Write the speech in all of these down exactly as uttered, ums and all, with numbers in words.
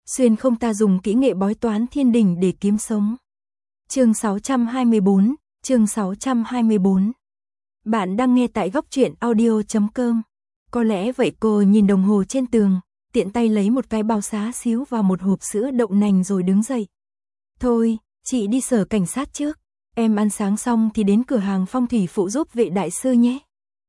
xuyên không ta dùng kỹ nghệ bói toán thiên đình để kiếm sống. Chương sáu trăm hai mươi bốn, chương sáu trăm hai mươi bốn. Bạn đang nghe tại góc truyện audio chấm com. Có lẽ vậy cô nhìn đồng hồ trên tường, tiện tay lấy một cái bao xá xíu vào một hộp sữa đậu nành rồi đứng dậy. Thôi, chị đi sở cảnh sát trước, em ăn sáng xong thì đến cửa hàng phong thủy phụ giúp vệ đại sư nhé.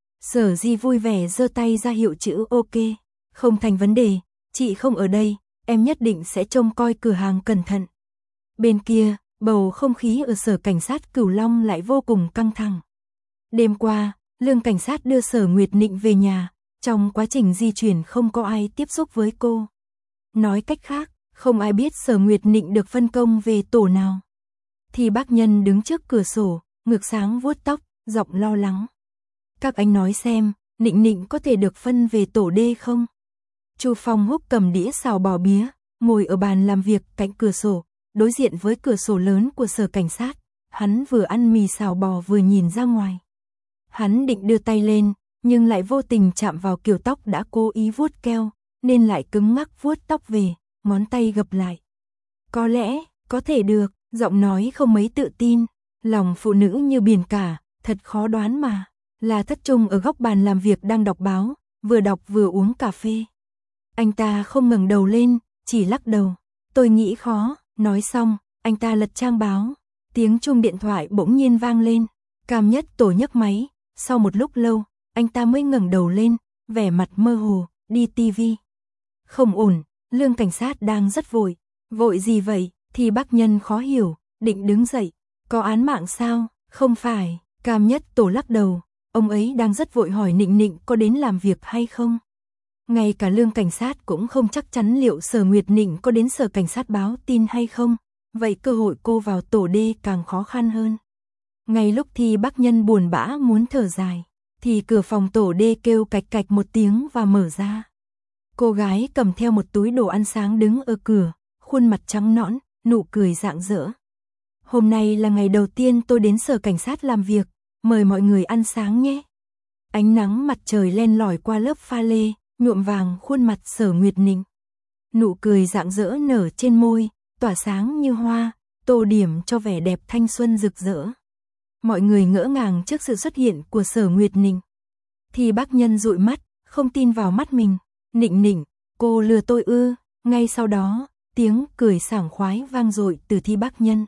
Sở Di vui vẻ giơ tay ra hiệu chữ ok, không thành vấn đề, chị không ở đây, em nhất định sẽ trông coi cửa hàng cẩn thận. Bên kia, bầu không khí ở sở cảnh sát Cửu Long lại vô cùng căng thẳng. Đêm qua, Lương cảnh sát đưa Sở Nguyệt Nịnh về nhà, trong quá trình di chuyển không có ai tiếp xúc với cô. Nói cách khác, không ai biết Sở Nguyệt Nịnh được phân công về tổ nào. Thì bác Nhân đứng trước cửa sổ, ngược sáng vuốt tóc, giọng lo lắng. Các anh nói xem, Nịnh Nịnh có thể được phân về tổ D không? Chu Phong Húc cầm đĩa xào bò bía, ngồi ở bàn làm việc cạnh cửa sổ, đối diện với cửa sổ lớn của sở cảnh sát. Hắn vừa ăn mì xào bò vừa nhìn ra ngoài. Hắn định đưa tay lên, nhưng lại vô tình chạm vào kiểu tóc đã cố ý vuốt keo, nên lại cứng ngắc vuốt tóc về, ngón tay gập lại. Có lẽ, có thể được, giọng nói không mấy tự tin, lòng phụ nữ như biển cả, thật khó đoán mà. Là Thất Trung ở góc bàn làm việc đang đọc báo, vừa đọc vừa uống cà phê. Anh ta không ngẩng đầu lên, chỉ lắc đầu. Tôi nghĩ khó, nói xong, anh ta lật trang báo. Tiếng chuông điện thoại bỗng nhiên vang lên. Cam Nhất Tổ nhấc máy, sau một lúc lâu, anh ta mới ngẩng đầu lên, vẻ mặt mơ hồ, đi tivi. Không ổn, Lương cảnh sát đang rất vội. Vội gì vậy? Thì bác Nhân khó hiểu, định đứng dậy. Có án mạng sao? Không phải, Cam Nhất Tổ lắc đầu. Ông ấy đang rất vội hỏi Nịnh Nịnh có đến làm việc hay không. Ngay cả Lương cảnh sát cũng không chắc chắn liệu Sở Nguyệt Nịnh có đến sở cảnh sát báo tin hay không. Vậy cơ hội cô vào tổ D càng khó khăn hơn. Ngay lúc thì bác Nhân buồn bã muốn thở dài, thì cửa phòng tổ D kêu cạch cạch một tiếng và mở ra. Cô gái cầm theo một túi đồ ăn sáng đứng ở cửa, khuôn mặt trắng nõn, nụ cười rạng rỡ. Hôm nay là ngày đầu tiên tôi đến sở cảnh sát làm việc, mời mọi người ăn sáng nhé. Ánh nắng mặt trời len lỏi qua lớp pha lê, nhuộm vàng khuôn mặt Sở Nguyệt Nịnh. Nụ cười rạng rỡ nở trên môi, tỏa sáng như hoa, tô điểm cho vẻ đẹp thanh xuân rực rỡ. Mọi người ngỡ ngàng trước sự xuất hiện của Sở Nguyệt Nịnh. Thì bác Nhân dụi mắt, không tin vào mắt mình. Nịnh Nịnh, cô lừa tôi ư? Ngay sau đó, tiếng cười sảng khoái vang dội từ Thi bác Nhân.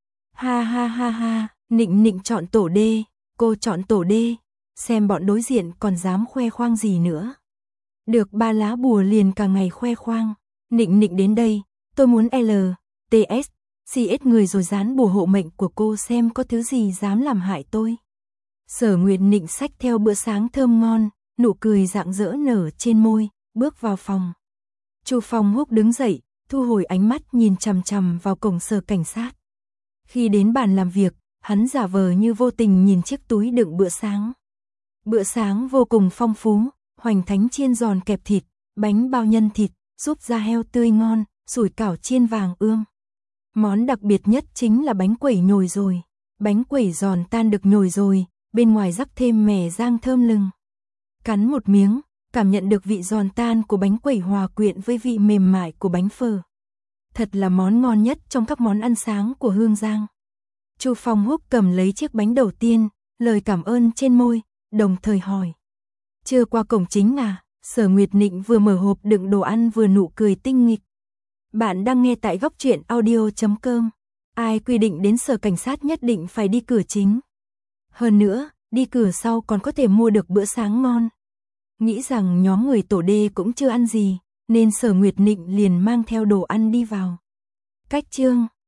Ha ha ha ha, Nịnh Nịnh chọn tổ D, cô chọn tổ D, xem bọn đối diện còn dám khoe khoang gì nữa. Được ba lá bùa liền cả ngày khoe khoang. Nịnh Nịnh đến đây, tôi muốn L, T S, C S người rồi dán bùa hộ mệnh của cô xem có thứ gì dám làm hại tôi. Sở Nguyệt Nịnh xách theo bữa sáng thơm ngon, nụ cười rạng rỡ nở trên môi, bước vào phòng. Chu Phong Húc đứng dậy, thu hồi ánh mắt nhìn chằm chằm vào cổng sở cảnh sát. Khi đến bàn làm việc, hắn giả vờ như vô tình nhìn chiếc túi đựng bữa sáng. Bữa sáng vô cùng phong phú, hoành thánh chiên giòn kẹp thịt, bánh bao nhân thịt, súp da heo tươi ngon, sủi cảo chiên vàng ươm. Món đặc biệt nhất chính là bánh quẩy nhồi rồi. Bánh quẩy giòn tan được nhồi rồi, bên ngoài rắc thêm mè rang thơm lừng. Cắn một miếng, cảm nhận được vị giòn tan của bánh quẩy hòa quyện với vị mềm mại của bánh phở. Thật là món ngon nhất trong các món ăn sáng của Hương Giang. Chu Phong Húc cầm lấy chiếc bánh đầu tiên, lời cảm ơn trên môi, đồng thời hỏi. Chưa qua cổng chính à? Sở Nguyệt Nịnh vừa mở hộp đựng đồ ăn vừa nụ cười tinh nghịch. Bạn đang nghe tại góc truyện audio chấm com. Ai quy định đến sở cảnh sát nhất định phải đi cửa chính. Hơn nữa, đi cửa sau còn có thể mua được bữa sáng ngon. Nghĩ rằng nhóm người tổ D cũng chưa ăn gì, nên Sở Nguyệt Nịnh liền mang theo đồ ăn đi vào. Cách chương